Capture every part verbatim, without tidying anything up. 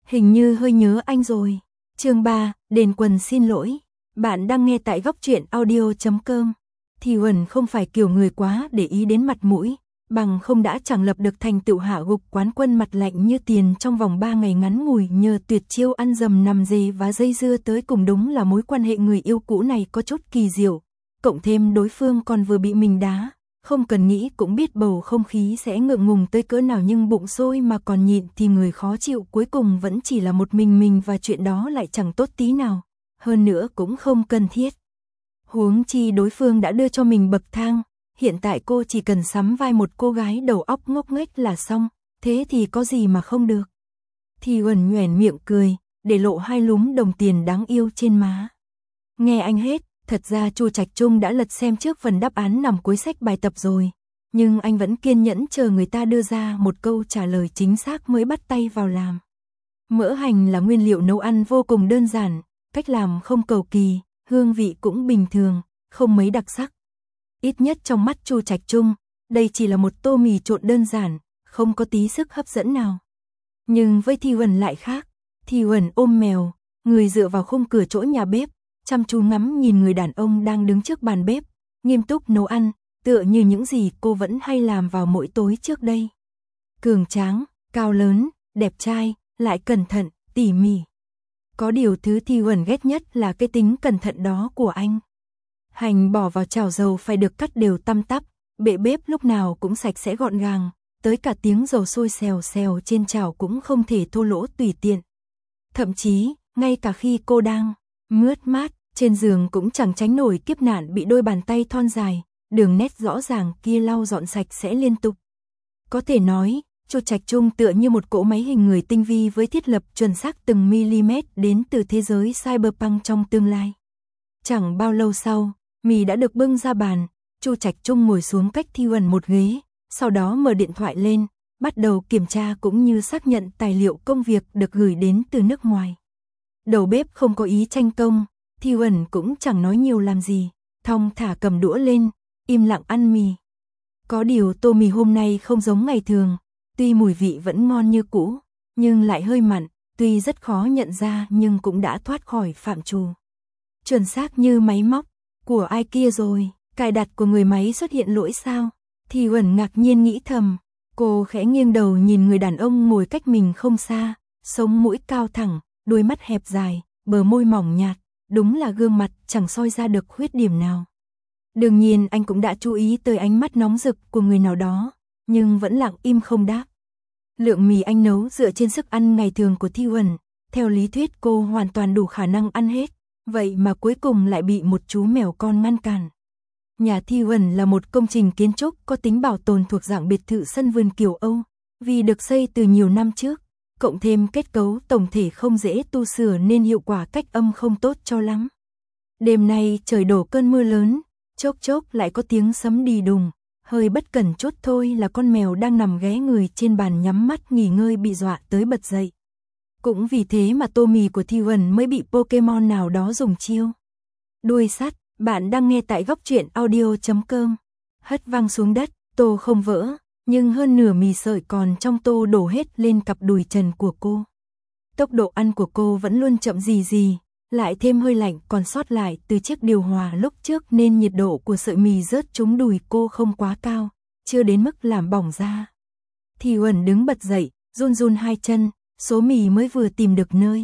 Hình như hơi nhớ anh rồi. Chương ba, Đền Quần xin lỗi. Bạn đang nghe tại góc truyện audio chấm com. Thì Huẩn không phải kiểu người quá để ý đến mặt mũi, bằng không đã chẳng lập được thành tựu hạ gục quán quân mặt lạnh như tiền trong vòng ba ngày ngắn ngủi nhờ tuyệt chiêu ăn dầm nằm dề và dây dưa tới cùng. Đúng là mối quan hệ người yêu cũ này có chút kỳ diệu, cộng thêm đối phương còn vừa bị mình đá. Không cần nghĩ cũng biết bầu không khí sẽ ngượng ngùng tới cỡ nào, nhưng bụng sôi mà còn nhịn thì người khó chịu cuối cùng vẫn chỉ là một mình mình, và chuyện đó lại chẳng tốt tí nào. Hơn nữa cũng không cần thiết. Huống chi đối phương đã đưa cho mình bậc thang, hiện tại cô chỉ cần sắm vai một cô gái đầu óc ngốc nghếch là xong, thế thì có gì mà không được. Thì Huẩn nhoẻn miệng cười, để lộ hai lúm đồng tiền đáng yêu trên má. Nghe anh hết. Thật ra Chu Trạch Trung đã lật xem trước phần đáp án nằm cuối sách bài tập rồi, nhưng anh vẫn kiên nhẫn chờ người ta đưa ra một câu trả lời chính xác mới bắt tay vào làm. Mỡ hành là nguyên liệu nấu ăn vô cùng đơn giản, cách làm không cầu kỳ, hương vị cũng bình thường, không mấy đặc sắc. Ít nhất trong mắt Chu Trạch Trung, đây chỉ là một tô mì trộn đơn giản, không có tí sức hấp dẫn nào. Nhưng với Thi Huẩn lại khác. Thi Huẩn ôm mèo, người dựa vào khung cửa chỗ nhà bếp, chăm chú ngắm nhìn người đàn ông đang đứng trước bàn bếp, nghiêm túc nấu ăn, tựa như những gì cô vẫn hay làm vào mỗi tối trước đây. Cường tráng, cao lớn, đẹp trai, lại cẩn thận, tỉ mỉ. Có điều thứ Thi Huẩn ghét nhất là cái tính cẩn thận đó của anh. Hành bỏ vào chảo dầu phải được cắt đều tăm tắp, bệ bếp lúc nào cũng sạch sẽ gọn gàng, tới cả tiếng dầu sôi xèo xèo trên chảo cũng không thể thô lỗ tùy tiện. Thậm chí, ngay cả khi cô đang mướt mát trên giường cũng chẳng tránh nổi kiếp nạn bị đôi bàn tay thon dài, đường nét rõ ràng kia lau dọn sạch sẽ liên tục. Có thể nói, Chu Trạch Trung tựa như một cỗ máy hình người tinh vi với thiết lập chuẩn xác từng mm đến từ thế giới cyberpunk trong tương lai. Chẳng bao lâu sau, mì đã được bưng ra bàn, Chu Trạch Trung ngồi xuống cách Thi Huẩn một ghế, sau đó mở điện thoại lên, bắt đầu kiểm tra cũng như xác nhận tài liệu công việc được gửi đến từ nước ngoài. Đầu bếp không có ý tranh công, Thi Huẩn cũng chẳng nói nhiều làm gì, thong thả cầm đũa lên, im lặng ăn mì. Có điều tô mì hôm nay không giống ngày thường, tuy mùi vị vẫn ngon như cũ, nhưng lại hơi mặn, tuy rất khó nhận ra nhưng cũng đã thoát khỏi phạm trù. Chuẩn xác như máy móc, của ai kia rồi, cài đặt của người máy xuất hiện lỗi sao? Thi Huẩn ngạc nhiên nghĩ thầm, cô khẽ nghiêng đầu nhìn người đàn ông ngồi cách mình không xa, sống mũi cao thẳng, đôi mắt hẹp dài, bờ môi mỏng nhạt. Đúng là gương mặt chẳng soi ra được khuyết điểm nào. Đương nhiên anh cũng đã chú ý tới ánh mắt nóng rực của người nào đó, nhưng vẫn lặng im không đáp. Lượng mì anh nấu dựa trên sức ăn ngày thường của Thi Huẩn, theo lý thuyết cô hoàn toàn đủ khả năng ăn hết, vậy mà cuối cùng lại bị một chú mèo con ngăn cản. Nhà Thi Huẩn là một công trình kiến trúc có tính bảo tồn thuộc dạng biệt thự sân vườn kiểu Âu, vì được xây từ nhiều năm trước. Cộng thêm kết cấu tổng thể không dễ tu sửa nên hiệu quả cách âm không tốt cho lắm. Đêm nay trời đổ cơn mưa lớn, chốc chốc lại có tiếng sấm đì đùng, hơi bất cẩn chút thôi là con mèo đang nằm ghé người trên bàn nhắm mắt nghỉ ngơi bị dọa tới bật dậy. Cũng vì thế mà tô mì của Thi Huẩn mới bị Pokemon nào đó dùng chiêu. Đuôi sắt, bạn đang nghe tại góc truyện audio chấm com. Hất văng xuống đất, tô không vỡ. Nhưng hơn nửa mì sợi còn trong tô đổ hết lên cặp đùi trần của cô. Tốc độ ăn của cô vẫn luôn chậm gì gì, lại thêm hơi lạnh còn sót lại từ chiếc điều hòa lúc trước nên nhiệt độ của sợi mì rớt trúng đùi cô không quá cao, chưa đến mức làm bỏng da. Thì Huẩn đứng bật dậy, run run hai chân, số mì mới vừa tìm được nơi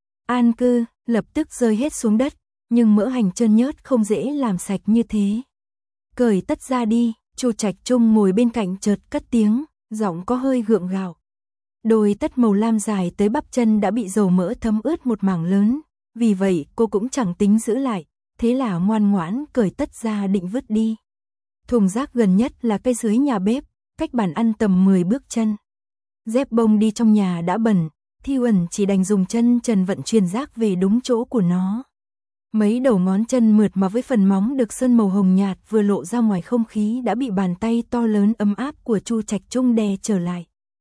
an cư, lập tức rơi hết xuống đất, nhưng mỡ hành trơn nhớt không dễ làm sạch như thế. Cởi tất ra đi. Chu Trạch Trung ngồi bên cạnh chợt cất tiếng, giọng có hơi gượng gạo. Đôi tất màu lam dài tới bắp chân đã bị dầu mỡ thấm ướt một mảng lớn, vì vậy cô cũng chẳng tính giữ lại, thế là ngoan ngoãn cởi tất ra định vứt đi. Thùng rác gần nhất là cái dưới nhà bếp, cách bàn ăn tầm mười bước chân. Dép bông đi trong nhà đã bẩn, Thi Huẩn chỉ đành dùng chân trần vận chuyển rác về đúng chỗ của nó. Mấy đầu ngón chân mượt mà với phần móng được sơn màu hồng nhạt vừa lộ ra ngoài không khí đã bị bàn tay to lớn ấm áp của Chu Trạch Trung đè trở lại.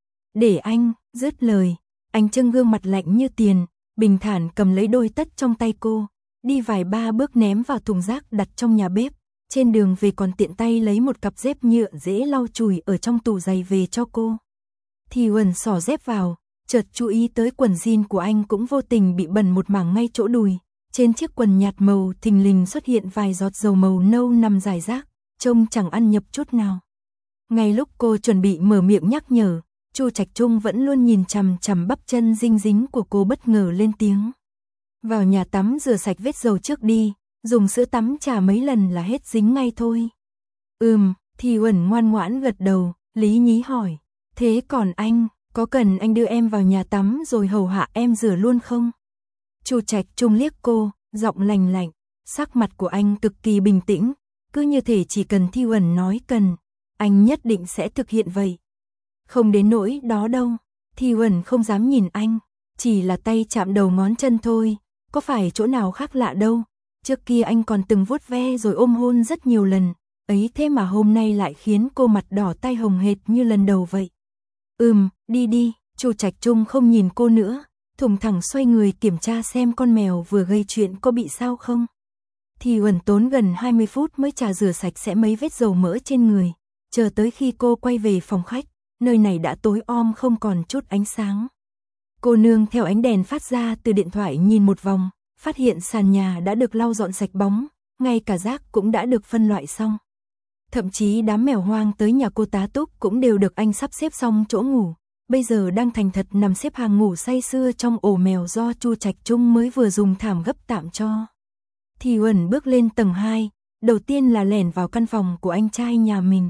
Để anh, dứt lời, anh trưng gương mặt lạnh như tiền, bình thản cầm lấy đôi tất trong tay cô, đi vài ba bước ném vào thùng rác đặt trong nhà bếp, trên đường về còn tiện tay lấy một cặp dép nhựa dễ lau chùi ở trong tủ giày về cho cô. Thì Huẩn xỏ dép vào, chợt chú ý tới quần jean của anh cũng vô tình bị bẩn một mảng ngay chỗ đùi. Trên chiếc quần nhạt màu thình lình xuất hiện vài giọt dầu màu nâu nằm rải rác, trông chẳng ăn nhập chút nào. Ngay lúc cô chuẩn bị mở miệng nhắc nhở, Chu Trạch Trung vẫn luôn nhìn chằm chằm bắp chân dinh dính của cô bất ngờ lên tiếng. Vào nhà tắm rửa sạch vết dầu trước đi, dùng sữa tắm chà mấy lần là hết dính ngay thôi. Ừm, Thì Uẩn ngoan ngoãn gật đầu, lý nhí hỏi. Thế còn anh, có cần anh đưa em vào nhà tắm rồi hầu hạ em rửa luôn không? Chu Trạch Trung liếc cô, giọng lành lạnh, sắc mặt của anh cực kỳ bình tĩnh, cứ như thể chỉ cần Thi Uẩn nói cần, anh nhất định sẽ thực hiện vậy. Không đến nỗi đó đâu, Thi Uẩn không dám nhìn anh, chỉ là tay chạm đầu ngón chân thôi, có phải chỗ nào khác lạ đâu, trước kia anh còn từng vuốt ve rồi ôm hôn rất nhiều lần, ấy thế mà hôm nay lại khiến cô mặt đỏ tai hồng hệt như lần đầu vậy. Ừm, đi đi, Chu Trạch Trung không nhìn cô nữa, thùng thẳng xoay người kiểm tra xem con mèo vừa gây chuyện có bị sao không. Thì Uẩn tốn gần hai mươi phút mới chà rửa sạch sẽ mấy vết dầu mỡ trên người, chờ tới khi cô quay về phòng khách, nơi này đã tối om không còn chút ánh sáng. Cô nương theo ánh đèn phát ra từ điện thoại nhìn một vòng, phát hiện sàn nhà đã được lau dọn sạch bóng, ngay cả rác cũng đã được phân loại xong. Thậm chí đám mèo hoang tới nhà cô tá túc cũng đều được anh sắp xếp xong chỗ ngủ, bây giờ đang thành thật nằm xếp hàng ngủ say sưa trong ổ mèo do Chu Trạch Trung mới vừa dùng thảm gấp tạm cho. Thì Uẩn bước lên tầng hai, đầu tiên là lẻn vào căn phòng của anh trai nhà mình.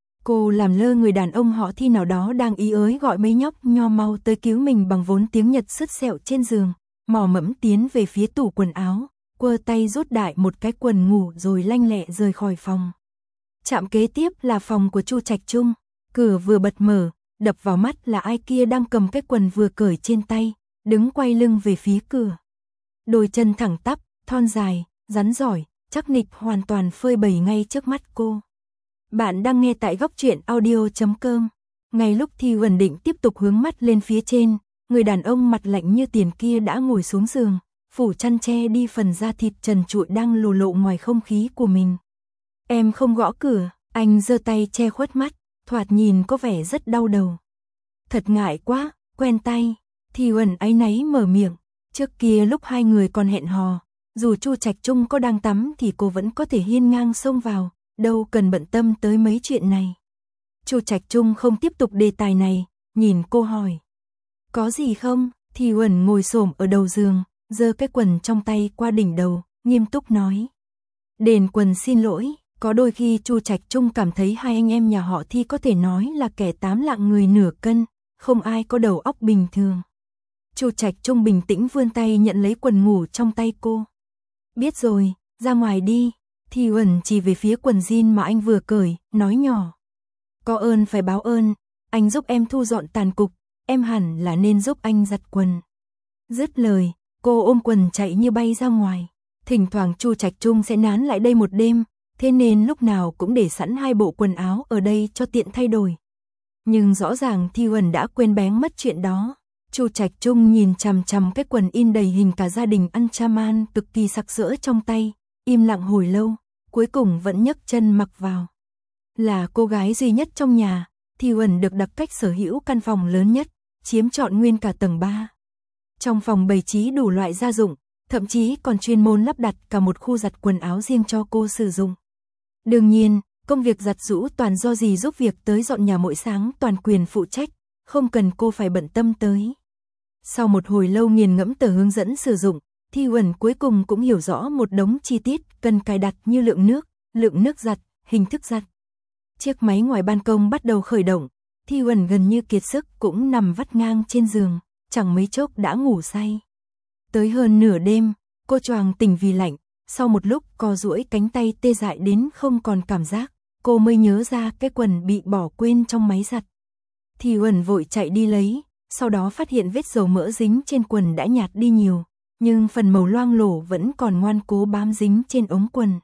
Cô làm lơ người đàn ông họ Thi nào đó đang ý ới gọi mấy nhóc nho mau tới cứu mình bằng vốn tiếng Nhật sứt sẹo trên giường, mò mẫm tiến về phía tủ quần áo, quơ tay rút đại một cái quần ngủ rồi lanh lẹ rời khỏi phòng. Chạm kế tiếp là phòng của Chu Trạch Trung, cửa vừa bật mở, đập vào mắt là ai kia đang cầm cái quần vừa cởi trên tay, đứng quay lưng về phía cửa. Đôi chân thẳng tắp, thon dài, rắn giỏi, chắc nịch hoàn toàn phơi bày ngay trước mắt cô. Bạn đang nghe tại góc truyện audio chấm com. Ngay lúc Thi Uẩn định tiếp tục hướng mắt lên phía trên, người đàn ông mặt lạnh như tiền kia đã ngồi xuống giường, phủ chăn che đi phần da thịt trần trụi đang lồ lộ ngoài không khí của mình. Em không gõ cửa, anh giơ tay che khuất mắt, thoạt nhìn có vẻ rất đau đầu. Thật ngại quá, quen tay, Thi Uẩn áy náy mở miệng, trước kia lúc hai người còn hẹn hò, dù Chu Trạch Trung có đang tắm thì cô vẫn có thể hiên ngang xông vào, đâu cần bận tâm tới mấy chuyện này. Chu Trạch Trung không tiếp tục đề tài này, nhìn cô hỏi. Có gì không? Thi Uẩn ngồi xổm ở đầu giường, giơ cái quần trong tay qua đỉnh đầu, nghiêm túc nói. Đền quần xin lỗi, có đôi khi Chu Trạch Trung cảm thấy hai anh em nhà họ Thi có thể nói là kẻ tám lạng người nửa cân, không ai có đầu óc bình thường. Chu Trạch Trung bình tĩnh vươn tay nhận lấy quần ngủ trong tay cô. Biết rồi, ra ngoài đi. Thi Uẩn chỉ về phía quần jean mà anh vừa cởi, nói nhỏ. Có ơn phải báo ơn, anh giúp em thu dọn tàn cục, em hẳn là nên giúp anh giặt quần. Dứt lời, cô ôm quần chạy như bay ra ngoài. Thỉnh thoảng Chu Trạch Trung sẽ nán lại đây một đêm, thế nên lúc nào cũng để sẵn hai bộ quần áo ở đây cho tiện thay đổi. Nhưng rõ ràng Thi Uẩn đã quên bén mất chuyện đó. Chu Trạch Trung nhìn chằm chằm cái quần in đầy hình cả gia đình Anchaman cực kỳ sặc sỡ trong tay, im lặng hồi lâu, cuối cùng vẫn nhấc chân mặc vào. Là cô gái duy nhất trong nhà, Thi Uẩn được đặc cách sở hữu căn phòng lớn nhất, chiếm trọn nguyên cả tầng ba. Trong phòng bày trí đủ loại gia dụng, thậm chí còn chuyên môn lắp đặt cả một khu giặt quần áo riêng cho cô sử dụng. Đương nhiên, công việc giặt giũ toàn do dì giúp việc tới dọn nhà mỗi sáng toàn quyền phụ trách, không cần cô phải bận tâm tới. Sau một hồi lâu nghiền ngẫm tờ hướng dẫn sử dụng, Thi Uẩn cuối cùng cũng hiểu rõ một đống chi tiết cần cài đặt như lượng nước, lượng nước giặt, hình thức giặt. Chiếc máy ngoài ban công bắt đầu khởi động, Thi Uẩn gần như kiệt sức cũng nằm vắt ngang trên giường, chẳng mấy chốc đã ngủ say. Tới hơn nửa đêm, cô choàng tỉnh vì lạnh, sau một lúc co duỗi cánh tay tê dại đến không còn cảm giác, cô mới nhớ ra cái quần bị bỏ quên trong máy giặt. Thi Uẩn vội chạy đi lấy, sau đó phát hiện vết dầu mỡ dính trên quần đã nhạt đi nhiều, nhưng phần màu loang lổ vẫn còn ngoan cố bám dính trên ống quần.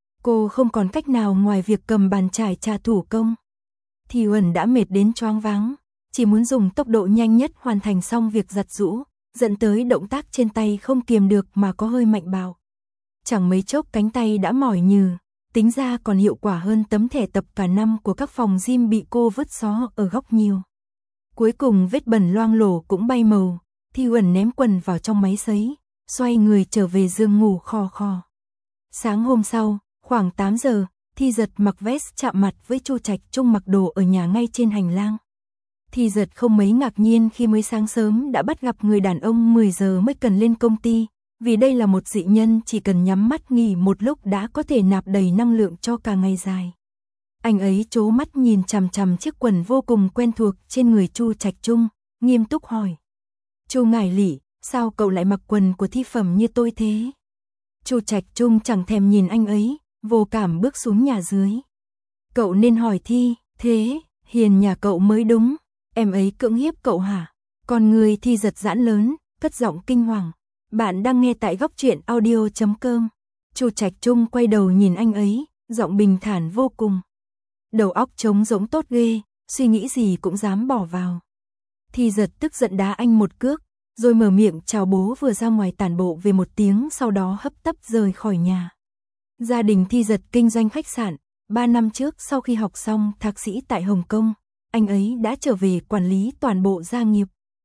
Cô không còn cách nào ngoài việc cầm bàn chải chà thủ công. Thi Uẩn đã mệt đến choáng váng, chỉ muốn dùng tốc độ nhanh nhất hoàn thành xong việc giặt giũ, dẫn tới động tác trên tay không kiềm được mà có hơi mạnh bạo. Chẳng mấy chốc cánh tay đã mỏi nhừ, tính ra còn hiệu quả hơn tấm thẻ tập cả năm của các phòng gym bị cô vứt xó ở góc nhiều. Cuối cùng vết bẩn loang lổ cũng bay màu, Thi Uẩn ném quần vào trong máy sấy, xoay người trở về giường ngủ khò khò. Sáng hôm sau, khoảng tám giờ, Thi Giật mặc vest chạm mặt với Chu Trạch Trung mặc đồ ở nhà ngay trên hành lang. Thi Giật không mấy ngạc nhiên khi mới sáng sớm đã bắt gặp người đàn ông mười giờ mới cần lên công ty, vì đây là một dị nhân chỉ cần nhắm mắt nghỉ một lúc đã có thể nạp đầy năng lượng cho cả ngày dài. Anh ấy trố mắt nhìn chằm chằm chiếc quần vô cùng quen thuộc trên người Chu Trạch Trung, nghiêm túc hỏi. Chu ngải lỉ, sao cậu lại mặc quần của thi phẩm như tôi thế? Chu Trạch Trung chẳng thèm nhìn anh ấy, vô cảm bước xuống nhà dưới. Cậu nên hỏi Thi, thế, hiền nhà cậu mới đúng, em ấy cưỡng hiếp cậu hả? Còn người Thi giật giãn lớn, cất giọng kinh hoàng. Bạn đang nghe tại góc truyện audio chấm com. Chu Trạch Trung quay đầu nhìn anh ấy, giọng bình thản vô cùng. Đầu óc trống rỗng tốt ghê, suy nghĩ gì cũng dám bỏ vào. Thi giật tức giận đá anh một cước, rồi mở miệng chào bố vừa ra ngoài tản bộ về một tiếng, sau đó hấp tấp rời khỏi nhà. Gia đình Thi giật kinh doanh khách sạn, ba năm trước sau khi học xong thạc sĩ tại Hồng Kông, anh ấy đã trở về quản lý toàn bộ gia nghiệp.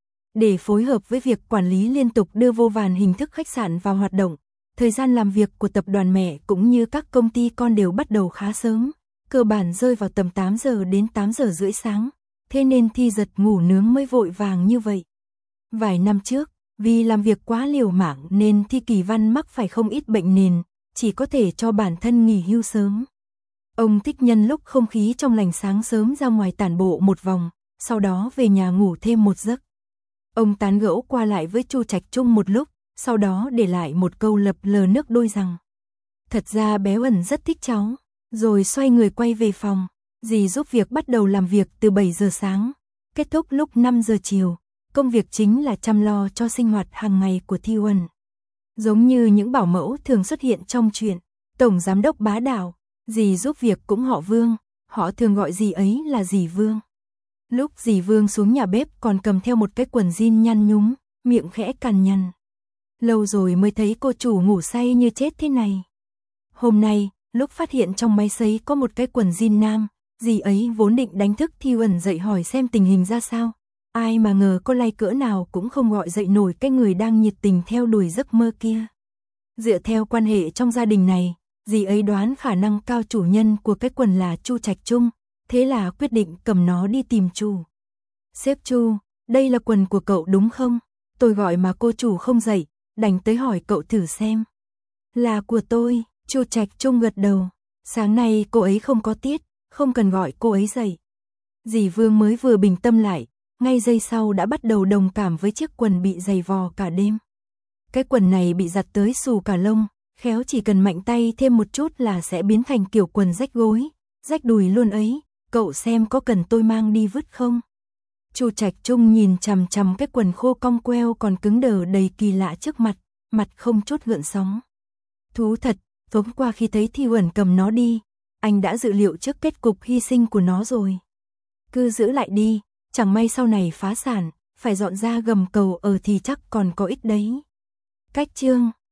Để phối hợp với việc quản lý liên tục đưa vô vàn hình thức khách sạn vào hoạt động, thời gian làm việc của tập đoàn mẹ cũng như các công ty con đều bắt đầu khá sớm, cơ bản rơi vào tầm tám giờ đến tám giờ rưỡi sáng, thế nên Thi giật ngủ nướng mới vội vàng như vậy. Vài năm trước, vì làm việc quá liều mạng nên Thi Kỳ Văn mắc phải không ít bệnh nền, chỉ có thể cho bản thân nghỉ hưu sớm. Ông thích nhân lúc không khí trong lành sáng sớm ra ngoài tản bộ một vòng, sau đó về nhà ngủ thêm một giấc. Ông tán gẫu qua lại với Chu Trạch Trung một lúc, sau đó để lại một câu lập lờ nước đôi rằng: thật ra bé Ẩn rất thích cháu, rồi xoay người quay về phòng. Dì giúp việc bắt đầu làm việc từ bảy giờ sáng, kết thúc lúc năm giờ chiều. Công việc chính là chăm lo cho sinh hoạt hàng ngày của Thi Uẩn. Giống như những bảo mẫu thường xuất hiện trong truyện, tổng giám đốc bá đạo, dì giúp việc cũng họ Vương, họ thường gọi dì ấy là dì Vương. Lúc dì Vương xuống nhà bếp còn cầm theo một cái quần jean nhăn nhúm, miệng khẽ cằn nhằn. Lâu rồi mới thấy cô chủ ngủ say như chết thế này. Hôm nay, lúc phát hiện trong máy sấy có một cái quần jean nam, dì ấy vốn định đánh thức Thi Uẩn dậy hỏi xem tình hình ra sao. Ai mà ngờ cô lay cỡ nào cũng không gọi dậy nổi cái người đang nhiệt tình theo đuổi giấc mơ kia. Dựa theo quan hệ trong gia đình này, dì ấy đoán khả năng cao chủ nhân của cái quần là Chu Trạch Trung, thế là quyết định cầm nó đi tìm chủ. Sếp Chu, đây là quần của cậu đúng không? Tôi gọi mà cô chủ không dậy, đành tới hỏi cậu thử xem. Là của tôi, Chu Trạch Trung gật đầu. Sáng nay cô ấy không có tiết, không cần gọi cô ấy dậy. Dì Vương mới vừa bình tâm lại, ngay giây sau đã bắt đầu đồng cảm với chiếc quần bị giày vò cả đêm. Cái quần này bị giặt tới xù cả lông, khéo chỉ cần mạnh tay thêm một chút là sẽ biến thành kiểu quần rách gối, rách đùi luôn ấy, cậu xem có cần tôi mang đi vứt không? Chu Trạch Trung nhìn chằm chằm cái quần khô cong queo còn cứng đờ đầy kỳ lạ trước mặt, mặt không chút gợn sóng. Thú thật, tối qua khi thấy Thi Uẩn cầm nó đi, anh đã dự liệu trước kết cục hy sinh của nó rồi. Cứ giữ lại đi, chẳng may sau này phá sản, phải dọn ra gầm cầu ở thì chắc còn có ích đấy. Cách chương